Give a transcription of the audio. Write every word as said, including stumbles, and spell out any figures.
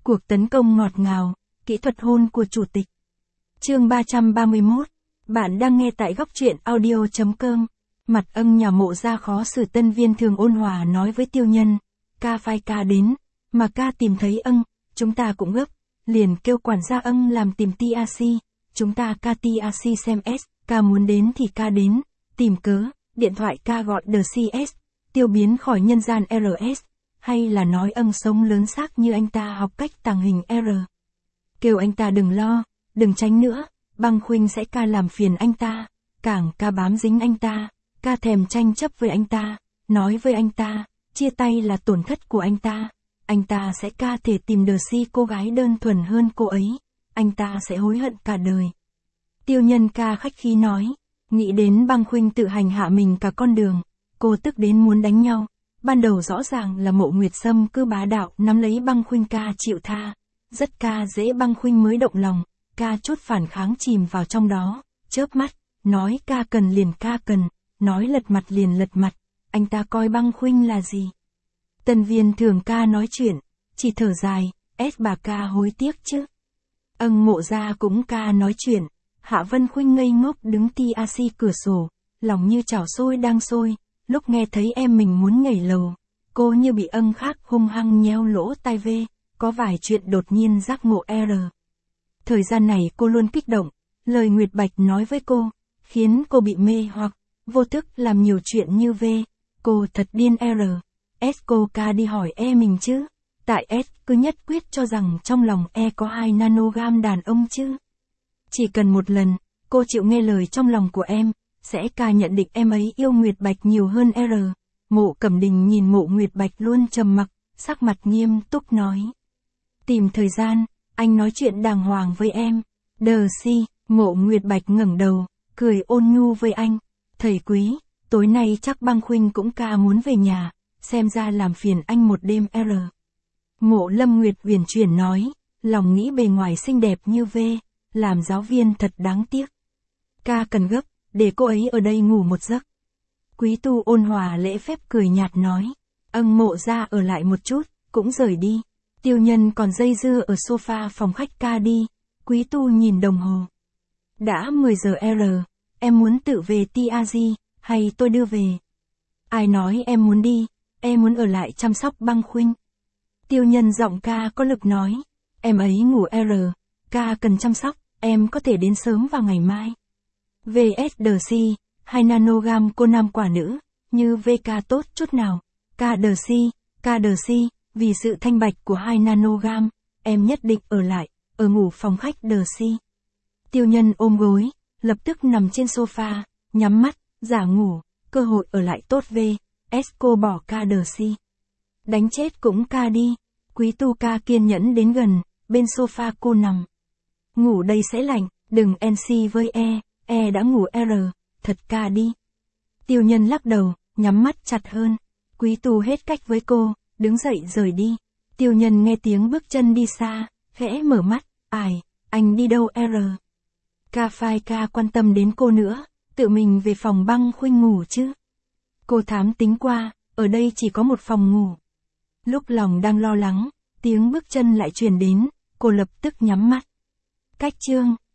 Cuộc tấn công ngọt ngào, kỹ thuật hôn của chủ tịch. Chương ba trăm ba mươi mốt. Bạn đang nghe tại góc truyện audio chấm com. Mặt Ân nhà Mộ Gia khó xử. Tân Viên thường ôn hòa nói với Tiêu Nhân. Ca phai ca đến, mà ca tìm thấy Ân, chúng ta cũng gấp. Liền kêu quản gia Ân làm tìm tê rờ xê. Chúng ta ca tê rờ xê xem S, ca muốn đến thì ca đến. Tìm cớ, điện thoại ca gọi đê xê ét. Tiêu biến khỏi nhân gian rờ ét. Hay là nói Ân sống lớn xác như anh ta học cách tàng hình R. Kêu anh ta đừng lo, đừng tránh nữa, Băng Khuynh sẽ ca làm phiền anh ta, càng ca bám dính anh ta, ca thèm tranh chấp với anh ta, nói với anh ta, chia tay là tổn thất của anh ta, anh ta sẽ ca thể tìm đờ si cô gái đơn thuần hơn cô ấy, anh ta sẽ hối hận cả đời. Tiêu Nhân ca khách khí nói, nghĩ đến Băng Khuynh tự hành hạ mình cả con đường, cô tức đến muốn đánh nhau. Ban đầu rõ ràng là Mộ Nguyệt Sâm cứ bá đạo nắm lấy Băng Khuynh ca chịu tha. Rất ca dễ Băng Khuynh mới động lòng, ca chút phản kháng chìm vào trong đó, chớp mắt, nói ca cần liền ca cần, nói lật mặt liền lật mặt, anh ta coi Băng Khuynh là gì. Tân Viên thường ca nói chuyện, chỉ thở dài, ép bà ca hối tiếc chứ. Ân Mộ Gia cũng ca nói chuyện, Hạ Vân Khuynh ngây ngốc đứng tê rờ xê cửa sổ, lòng như chảo sôi đang sôi. Lúc nghe thấy em mình muốn nhảy lầu, cô như bị Ân khác hung hăng nheo lỗ tai vê, có vài chuyện đột nhiên giác ngộ R. Thời gian này cô luôn kích động, lời Nguyệt Bạch nói với cô, khiến cô bị mê hoặc, vô thức làm nhiều chuyện như vê, cô thật điên R. S cô ca đi hỏi E mình chứ, tại S cứ nhất quyết cho rằng trong lòng E có hai nanogam đàn ông chứ. Chỉ cần một lần, cô chịu nghe lời trong lòng của em, sẽ ca nhận định em ấy yêu Nguyệt Bạch nhiều hơn R. Mộ Cẩm Đình nhìn Mộ Nguyệt Bạch luôn trầm mặc, sắc mặt nghiêm túc nói. Tìm thời gian, anh nói chuyện đàng hoàng với em. Đờ si, Mộ Nguyệt Bạch ngẩng đầu, cười ôn nhu với anh. Thầy quý, tối nay chắc Băng Khuynh cũng ca muốn về nhà, xem ra làm phiền anh một đêm R. Mộ Lâm Nguyệt uyển chuyển nói, lòng nghĩ bề ngoài xinh đẹp như V, làm giáo viên thật đáng tiếc. Ca cần gấp, để cô ấy ở đây ngủ một giấc. Quý Tu ôn hòa lễ phép cười nhạt nói. Ân Mộ Gia ở lại một chút, cũng rời đi. Tiêu Nhân còn dây dưa ở sofa phòng khách ca đi. Quý Tu nhìn đồng hồ. Đã mười giờ R, em muốn tự về tê rờ xê, hay tôi đưa về? Ai nói em muốn đi, em muốn ở lại chăm sóc Băng Khuynh. Tiêu Nhân giọng ca có lực nói. Em ấy ngủ R, ca cần chăm sóc, em có thể đến sớm vào ngày mai. vê ét đê xê, hai nanogam cô nam quả nữ, như vê ca tốt chút nào. Ca đê xê, ca đê xê, vì sự thanh bạch của hai nanogam, em nhất định ở lại, ở ngủ phòng khách đê xê. Tiêu Nhân ôm gối, lập tức nằm trên sofa, nhắm mắt, giả ngủ, cơ hội ở lại tốt vê ét cô bỏ ca đê xê. Đánh chết cũng ca đi, Quý Tu ca kiên nhẫn đến gần, bên sofa cô nằm. Ngủ đây sẽ lạnh, đừng en xê với E. E đã ngủ R, thật ca đi. Tiêu Nhân lắc đầu, nhắm mắt chặt hơn. Quý Tu hết cách với cô, đứng dậy rời đi. Tiêu Nhân nghe tiếng bước chân đi xa, khẽ mở mắt, ai, anh đi đâu R? Ca phai ca quan tâm đến cô nữa, tự mình về phòng Băng Khuynh ngủ chứ. Cô thám tính qua, ở đây chỉ có một phòng ngủ. Lúc lòng đang lo lắng, tiếng bước chân lại truyền đến, cô lập tức nhắm mắt. Cách chương